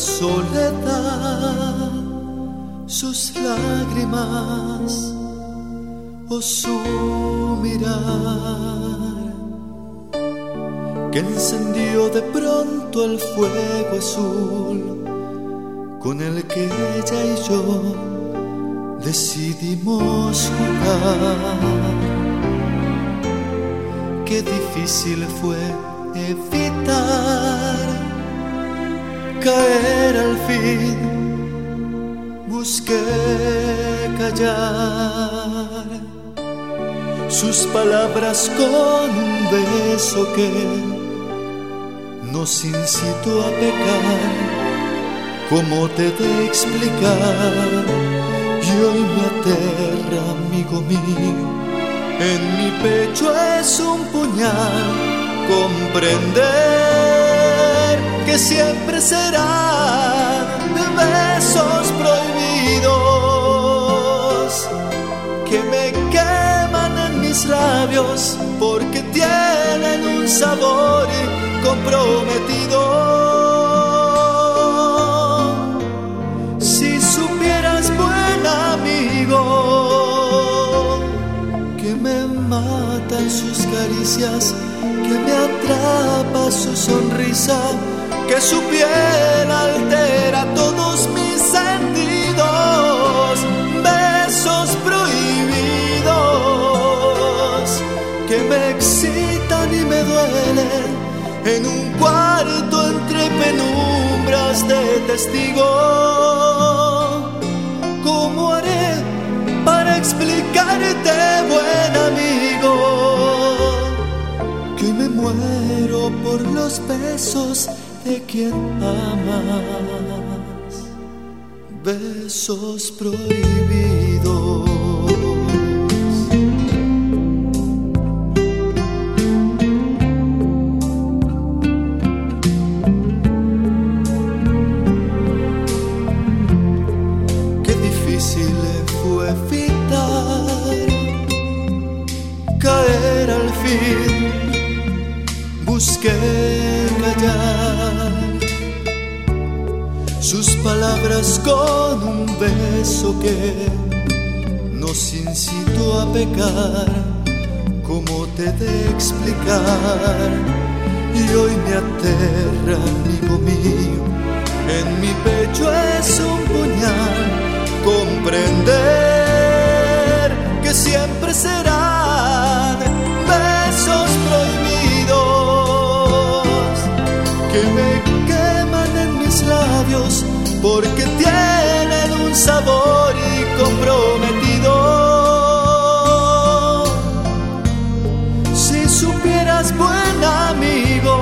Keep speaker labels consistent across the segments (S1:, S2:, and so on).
S1: soledad, sus lágrimas o su mirar, que encendió de pronto el fuego azul con el que ella y yo decidimos jugar. Qué difícil fue evitar caer al fin. Busqué callar sus palabras con un beso que nos incitó a pecar. ¿Cómo te de explicar? Y hoy me aterra, amigo mío, en mi pecho es un puñal. Comprender que siempre serán besos prohibidos que me queman en mis labios porque tienen un sabor comprometido. Si supieras, buen amigo, que me matan sus caricias, que me atrapa su sonrisa, que su piel altera todos mis sentidos. Besos prohibidos que me excitan y me duelen en un cuarto entre penumbras de testigo. ¿Cómo haré para explicarte, buen amigo, que hoy me muero por los besos de quien amas? Besos prohibidos. Qué difícil fue evitar caer al fin. Busqué callar sus palabras con un beso que nos incitó a pecar. ¿Cómo te de explicar? Y hoy me aterra, amigo mío, en mi pecho es un puñal. Comprender que siempre serán besos prohibidos que me queman en mis labios porque tienen un sabor comprometido. Si supieras, buen amigo,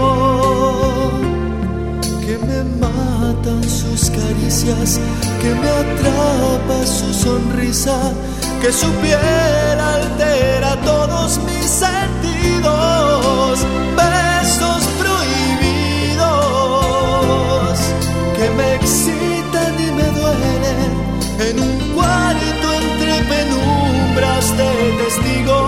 S1: que me matan sus caricias, que me atrapa su sonrisa, que su piel altera todos mis sentidos. Besos prohibidos que me excitan y me duelen en un cuarto entre penumbras de testigo.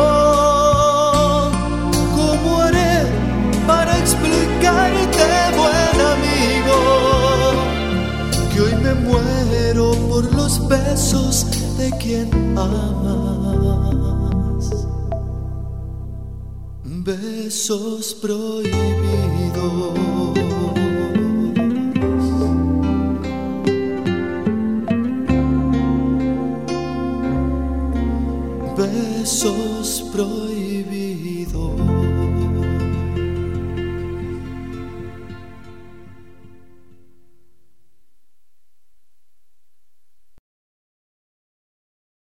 S1: ¿Cómo haré para explicarte, buen amigo, que hoy me muero por los besos de quien amas? Besos prohibidos. Besos prohibidos.